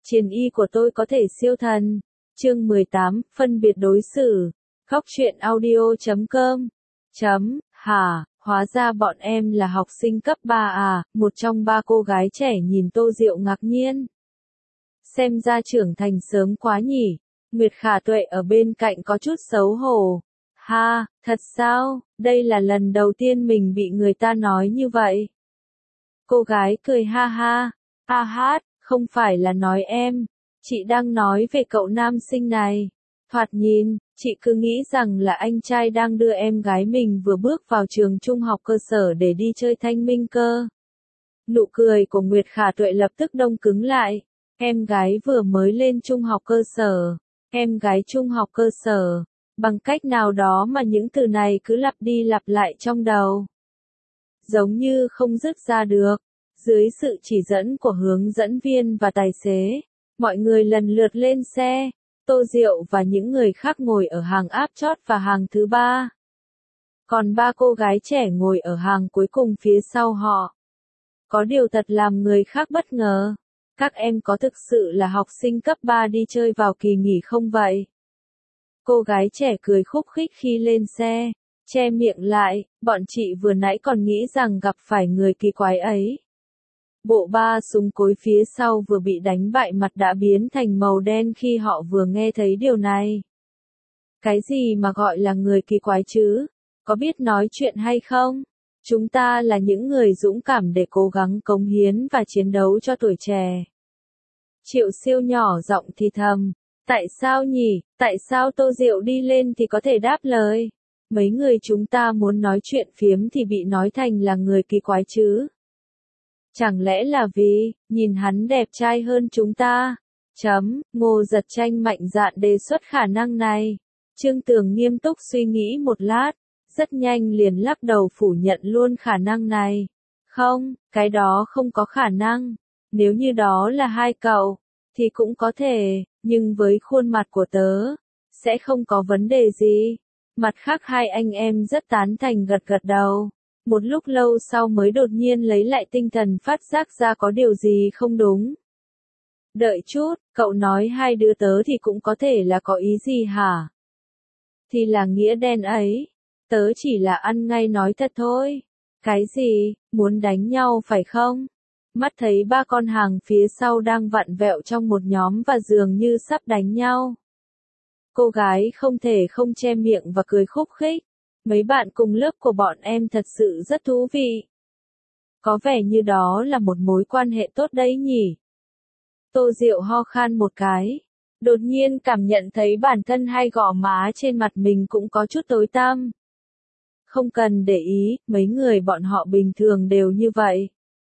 Chiến y của tôi có thể siêu thần. Chương 18, phân biệt đối xử. Góc truyện audio.com. Hả, hóa ra bọn em là học sinh cấp 3 à, một trong ba cô gái trẻ nhìn Tô Diệu ngạc nhiên. Xem ra trưởng thành sớm quá nhỉ. Nguyệt Khả Tuệ ở bên cạnh có chút xấu hổ. Ha, thật sao, đây là lần đầu tiên mình bị người ta nói như vậy. Cô gái cười ha ha, hát, không phải là nói em, chị đang nói về cậu nam sinh này. Thoạt nhìn, chị cứ nghĩ rằng là anh trai đang đưa em gái mình vừa bước vào trường trung học cơ sở để đi chơi thanh minh cơ. Nụ cười của Nguyệt Khả Tuệ lập tức đông cứng lại. Em gái vừa mới lên trung học cơ sở. Em gái trung học cơ sở. Bằng cách nào đó mà những từ này cứ lặp đi lặp lại trong đầu. Giống như không dứt ra được. Dưới sự chỉ dẫn của hướng dẫn viên và tài xế, mọi người lần lượt lên xe. Tô Diệu và những người khác ngồi ở hàng áp chót và hàng thứ ba. Còn ba cô gái trẻ ngồi ở hàng cuối cùng phía sau họ. Có điều thật làm người khác bất ngờ. Các em có thực sự là học sinh cấp 3 đi chơi vào kỳ nghỉ không vậy? Cô gái trẻ cười khúc khích khi lên xe, che miệng lại, bọn chị vừa nãy còn nghĩ rằng gặp phải người kỳ quái ấy. Bộ ba súng cối phía sau vừa bị đánh bại mặt đã biến thành màu đen khi họ vừa nghe thấy điều này. Cái gì mà gọi là người kỳ quái chứ? Có biết nói chuyện hay không? Chúng ta là những người dũng cảm để cố gắng cống hiến và chiến đấu cho tuổi trẻ. Triệu Siêu nhỏ giọng thì thầm. Tại sao nhỉ? Tại sao Tô Diệu đi lên thì có thể đáp lời? Mấy người chúng ta muốn nói chuyện phiếm thì bị nói thành là người kỳ quái chứ? Chẳng lẽ là vì, nhìn hắn đẹp trai hơn chúng ta? Ngô Giật Tranh mạnh dạn đề xuất khả năng này. Trương Tường nghiêm túc suy nghĩ một lát, rất nhanh liền lắc đầu phủ nhận luôn khả năng này. Không, cái đó không có khả năng. Nếu như đó là hai cậu, thì cũng có thể, nhưng với khuôn mặt của tớ, sẽ không có vấn đề gì. Mặt khác hai anh em rất tán thành gật gật đầu. Một lúc lâu sau mới đột nhiên lấy lại tinh thần phát giác ra có điều gì không đúng. Đợi chút, cậu nói hai đứa tớ thì cũng có thể là có ý gì hả? Thì là nghĩa đen ấy. Tớ chỉ là ăn ngay nói thật thôi. Cái gì, muốn đánh nhau phải không? Mắt thấy ba con hàng phía sau đang vặn vẹo trong một nhóm và dường như sắp đánh nhau. Cô gái không thể không che miệng và cười khúc khích. Mấy bạn cùng lớp của bọn em thật sự rất thú vị. Có vẻ như đó là một mối quan hệ tốt đấy nhỉ. Tô Diệu ho khan một cái. Đột nhiên cảm nhận thấy bản thân hai gò má trên mặt mình cũng có chút tối tăm. Không cần để ý, mấy người bọn họ bình thường đều như vậy.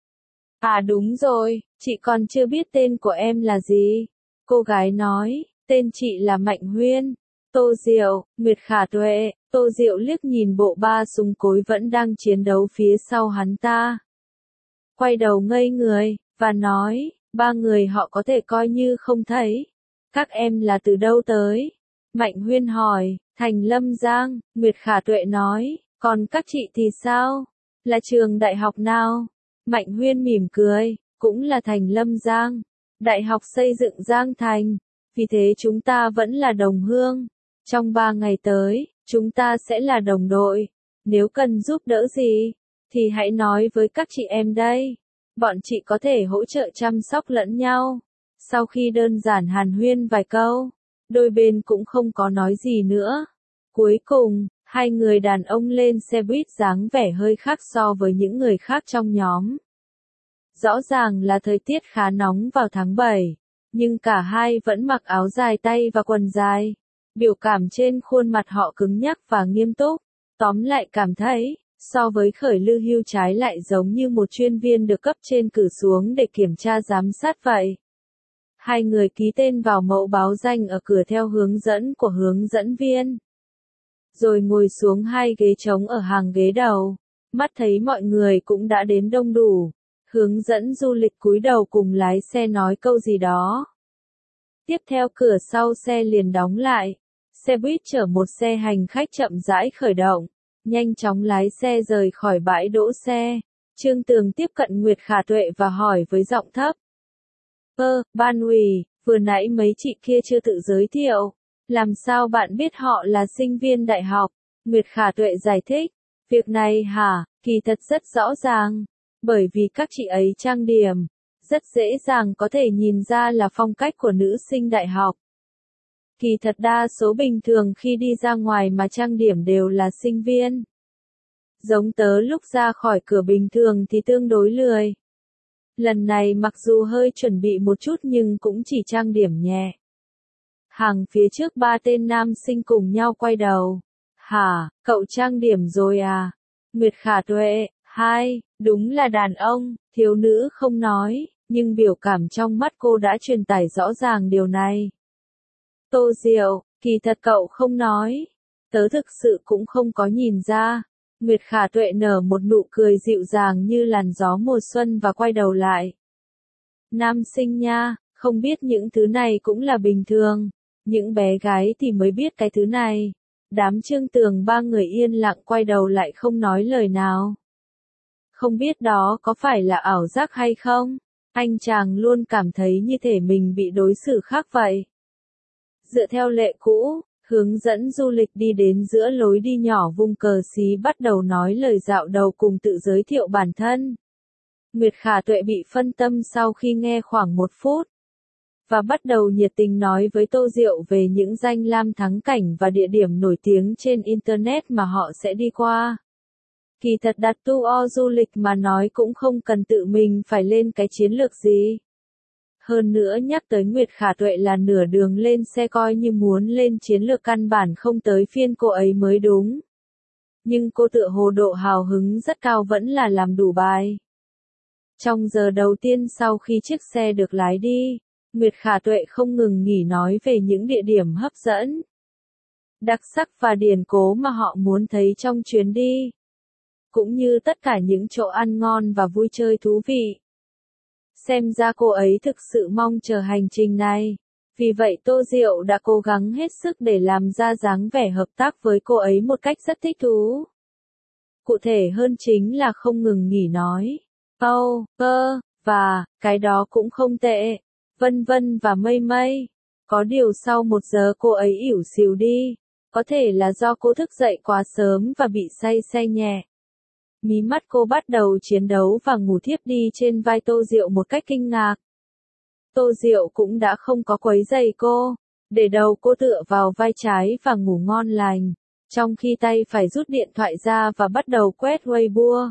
À đúng rồi, chị còn chưa biết tên của em là gì. Cô gái nói, tên chị là Mạnh Huyên. Tô Diệu, Nguyệt Khả Tuệ. Tô Diệu liếc nhìn bộ ba súng cối vẫn đang chiến đấu phía sau hắn ta. Quay đầu ngây người, và nói, ba người họ có thể coi như không thấy. Các em là từ đâu tới? Mạnh Huyên hỏi, Thành Lâm Giang. Nguyệt Khả Tuệ nói, còn các chị thì sao? Là trường đại học nào? Mạnh Huyên mỉm cười, cũng là Thành Lâm Giang. Đại học xây dựng Giang Thành. Vì thế chúng ta vẫn là đồng hương. Trong 3 ngày tới, chúng ta sẽ là đồng đội. Nếu cần giúp đỡ gì, thì hãy nói với các chị em đây. Bọn chị có thể hỗ trợ chăm sóc lẫn nhau. Sau khi đơn giản hàn huyên vài câu, đôi bên cũng không có nói gì nữa. Cuối cùng, hai người đàn ông lên xe buýt dáng vẻ hơi khác so với những người khác trong nhóm. Rõ ràng là thời tiết khá nóng vào tháng 7, nhưng cả hai vẫn mặc áo dài tay và quần dài. Biểu cảm trên khuôn mặt họ cứng nhắc và nghiêm túc. Tóm lại cảm thấy, so với Khởi Lưu Hưu trái lại giống như một chuyên viên được cấp trên cử xuống để kiểm tra giám sát vậy. Hai người ký tên vào mẫu báo danh ở cửa theo hướng dẫn của hướng dẫn viên. Rồi ngồi xuống hai ghế trống ở hàng ghế đầu. Mắt thấy mọi người cũng đã đến đông đủ. Hướng dẫn du lịch cúi đầu cùng lái xe nói câu gì đó. Tiếp theo cửa sau xe liền đóng lại. Xe buýt chở một xe hành khách chậm rãi khởi động. Nhanh chóng lái xe rời khỏi bãi đỗ xe. Trương Tường tiếp cận Nguyệt Khả Tuệ và hỏi với giọng thấp. Ban ủy, vừa nãy mấy chị kia chưa tự giới thiệu. Làm sao bạn biết họ là sinh viên đại học? Nguyệt Khả Tuệ giải thích. Việc này hả, kỳ thật rất rõ ràng. Bởi vì các chị ấy trang điểm, rất dễ dàng có thể nhìn ra là phong cách của nữ sinh đại học. Kỳ thật đa số bình thường khi đi ra ngoài mà trang điểm đều là sinh viên. Giống tớ lúc ra khỏi cửa bình thường thì tương đối lười. Lần này mặc dù hơi chuẩn bị một chút nhưng cũng chỉ trang điểm nhẹ. Hàng phía trước ba tên nam sinh cùng nhau quay đầu. Hả, cậu trang điểm rồi à? Nguyệt Khả Tuệ, hai, đúng là đàn ông, thiếu nữ không nói, nhưng biểu cảm trong mắt cô đã truyền tải rõ ràng điều này. Tô Diệu, kỳ thật cậu không nói. Tớ thực sự cũng không có nhìn ra. Nguyệt Khả Tuệ nở một nụ cười dịu dàng như làn gió mùa xuân và quay đầu lại. Nam sinh nha, không biết những thứ này cũng là bình thường. Những bé gái thì mới biết cái thứ này. Đám Trương Tường ba người yên lặng quay đầu lại không nói lời nào. Không biết đó có phải là ảo giác hay không? Anh chàng luôn cảm thấy như thể mình bị đối xử khác vậy. Dựa theo lệ cũ, hướng dẫn du lịch đi đến giữa lối đi nhỏ vung cờ xí bắt đầu nói lời dạo đầu cùng tự giới thiệu bản thân. Nguyệt Khả Tuệ bị phân tâm sau khi nghe khoảng 1 phút. Và bắt đầu nhiệt tình nói với Tô Diệu về những danh lam thắng cảnh và địa điểm nổi tiếng trên Internet mà họ sẽ đi qua. Kỳ thật đặt tour du lịch mà nói cũng không cần tự mình phải lên cái chiến lược gì. Hơn nữa nhắc tới Nguyệt Khả Tuệ là nửa đường lên xe coi như muốn lên chiến lược căn bản không tới phiên cô ấy mới đúng. Nhưng cô tựa hồ độ hào hứng rất cao vẫn là làm đủ bài. Trong giờ đầu tiên sau khi chiếc xe được lái đi, Nguyệt Khả Tuệ không ngừng nghỉ nói về những địa điểm hấp dẫn, đặc sắc và điển cố mà họ muốn thấy trong chuyến đi. Cũng như tất cả những chỗ ăn ngon và vui chơi thú vị. Xem ra cô ấy thực sự mong chờ hành trình này. Vì vậy Tô Diệu đã cố gắng hết sức để làm ra dáng vẻ hợp tác với cô ấy một cách rất thích thú. Cụ thể hơn chính là không ngừng nghỉ nói. Và, cái đó cũng không tệ. Vân vân và mây mây. Có điều sau 1 giờ cô ấy ỉu xìu đi. Có thể là do cô thức dậy quá sớm và bị say xe nhẹ. Mí mắt cô bắt đầu chiến đấu và ngủ thiếp đi trên vai Tô Diệu một cách kinh ngạc. Tô Diệu cũng đã không có quấy rầy cô, để đầu cô tựa vào vai trái và ngủ ngon lành, trong khi tay phải rút điện thoại ra và bắt đầu quét Weibo.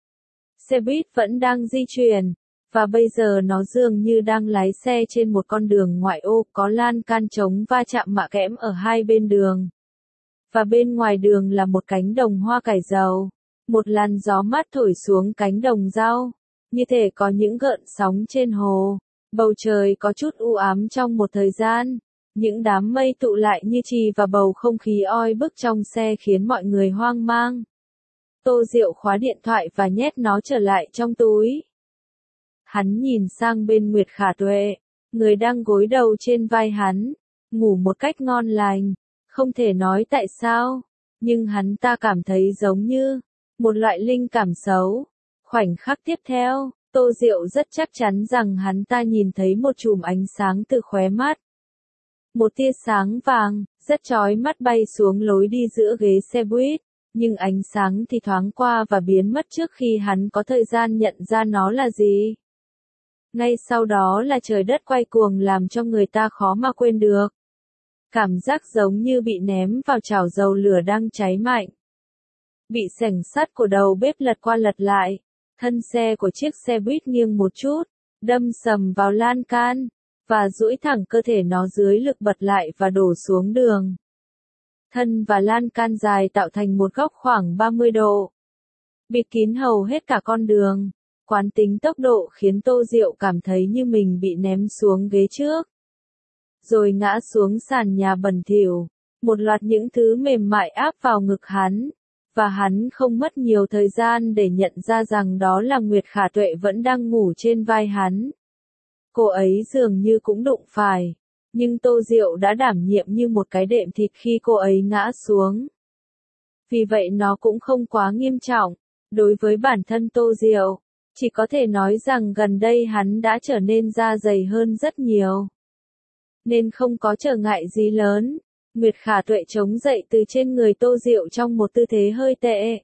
Xe buýt vẫn đang di chuyển, và bây giờ nó dường như đang lái xe trên một con đường ngoại ô có lan can chống va chạm mạ kẽm ở hai bên đường. Và bên ngoài đường là một cánh đồng hoa cải dầu. Một làn gió mát thổi xuống cánh đồng rau, như thể có những gợn sóng trên hồ. Bầu trời có chút u ám trong một thời gian. Những đám mây tụ lại như chì và bầu không khí oi bức trong xe khiến mọi người hoang mang. Tô Diệu khóa điện thoại và nhét nó trở lại trong túi. Hắn nhìn sang bên Nguyệt Khả Tuệ, người đang gối đầu trên vai hắn, ngủ một cách ngon lành. Không thể nói tại sao, nhưng hắn ta cảm thấy giống như một loại linh cảm xấu. Khoảnh khắc tiếp theo, Tô Diệu rất chắc chắn rằng hắn ta nhìn thấy một chùm ánh sáng từ khóe mắt. Một tia sáng vàng, rất chói mắt bay xuống lối đi giữa ghế xe buýt, nhưng ánh sáng thì thoáng qua và biến mất trước khi hắn có thời gian nhận ra nó là gì. Ngay sau đó là trời đất quay cuồng làm cho người ta khó mà quên được. Cảm giác giống như bị ném vào chảo dầu lửa đang cháy mạnh. Bị xẻng sắt của đầu bếp lật qua lật lại, thân xe của chiếc xe buýt nghiêng một chút, đâm sầm vào lan can, và duỗi thẳng cơ thể nó dưới lực bật lại và đổ xuống đường. Thân và lan can dài tạo thành một góc khoảng 30 độ. Bịt kín hầu hết cả con đường, quán tính tốc độ khiến Tô Diệu cảm thấy như mình bị ném xuống ghế trước. Rồi ngã xuống sàn nhà bẩn thỉu, một loạt những thứ mềm mại áp vào ngực hắn. Và hắn không mất nhiều thời gian để nhận ra rằng đó là Nguyệt Khả Tuệ vẫn đang ngủ trên vai hắn. Cô ấy dường như cũng đụng phải, nhưng Tô Diệu đã đảm nhiệm như một cái đệm thịt khi cô ấy ngã xuống. Vì vậy nó cũng không quá nghiêm trọng, đối với bản thân Tô Diệu. Chỉ có thể nói rằng gần đây hắn đã trở nên da dày hơn rất nhiều. Nên không có trở ngại gì lớn. Nguyệt Khả Tuệ chống dậy từ trên người Tô Diệu trong một tư thế hơi tệ.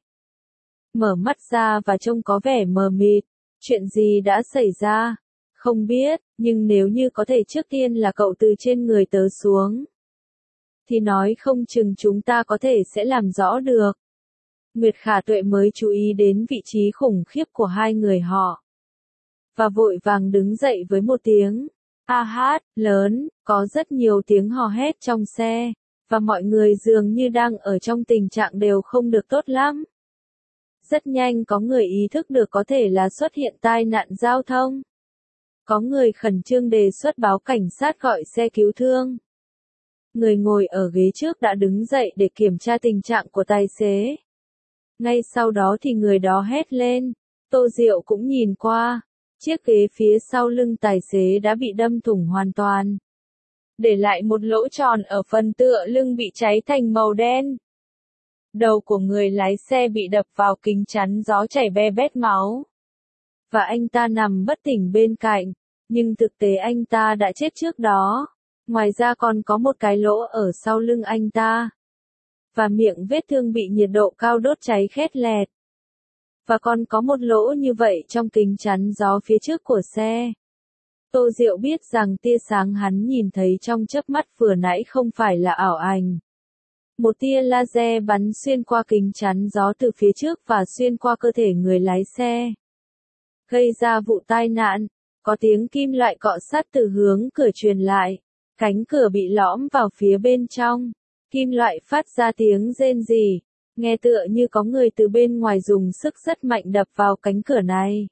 Mở mắt ra và trông có vẻ mờ mịt. Chuyện gì đã xảy ra? Không biết, nhưng nếu như có thể trước tiên là cậu từ trên người tớ xuống, thì nói không chừng chúng ta có thể sẽ làm rõ được. Nguyệt Khả Tuệ mới chú ý đến vị trí khủng khiếp của hai người họ. Và vội vàng đứng dậy với một tiếng a hát lớn, có rất nhiều tiếng hò hét trong xe, và mọi người dường như đang ở trong tình trạng đều không được tốt lắm. Rất nhanh có người ý thức được có thể là xuất hiện tai nạn giao thông. Có người khẩn trương đề xuất báo cảnh sát gọi xe cứu thương. Người ngồi ở ghế trước đã đứng dậy để kiểm tra tình trạng của tài xế. Ngay sau đó thì người đó hét lên. Tô Diệu cũng nhìn qua. Chiếc ghế phía sau lưng tài xế đã bị đâm thủng hoàn toàn, để lại một lỗ tròn ở phần tựa lưng bị cháy thành màu đen. Đầu của người lái xe bị đập vào kính chắn gió chảy be bét máu. Và anh ta nằm bất tỉnh bên cạnh, nhưng thực tế anh ta đã chết trước đó. Ngoài ra còn có một cái lỗ ở sau lưng anh ta. Và miệng vết thương bị nhiệt độ cao đốt cháy khét lẹt. Và còn có một lỗ như vậy trong kính chắn gió phía trước của xe. Tô Diệu biết rằng tia sáng hắn nhìn thấy trong chớp mắt vừa nãy không phải là ảo ảnh. Một tia laser bắn xuyên qua kính chắn gió từ phía trước và xuyên qua cơ thể người lái xe. Gây ra vụ tai nạn, có tiếng kim loại cọ sát từ hướng cửa truyền lại. Cánh cửa bị lõm vào phía bên trong. Kim loại phát ra tiếng rên rỉ. Nghe tựa như có người từ bên ngoài dùng sức rất mạnh đập vào cánh cửa này.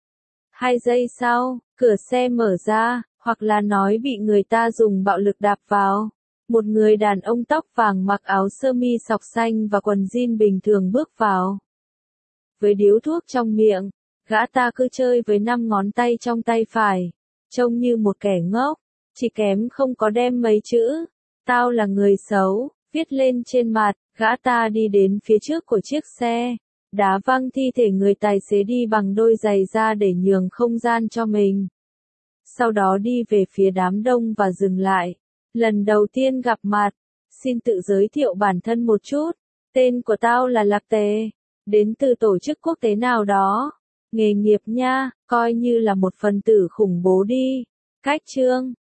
2 giây sau, cửa xe mở ra, hoặc là nói bị người ta dùng bạo lực đạp vào. Một người đàn ông tóc vàng mặc áo sơ mi sọc xanh và quần jean bình thường bước vào. Với điếu thuốc trong miệng, gã ta cứ chơi với 5 ngón tay trong tay phải. Trông như một kẻ ngốc, chỉ kém không có đem mấy chữ "tao là người xấu" viết lên trên mặt. Gã ta đi đến phía trước của chiếc xe, đá văng thi thể người tài xế đi bằng đôi giày ra để nhường không gian cho mình. Sau đó đi về phía đám đông và dừng lại. Lần đầu tiên gặp mặt, xin tự giới thiệu bản thân một chút. Tên của tao là Lạc Tề, đến từ tổ chức quốc tế nào đó. Nghề nghiệp nha, coi như là một phần tử khủng bố đi. Cách chương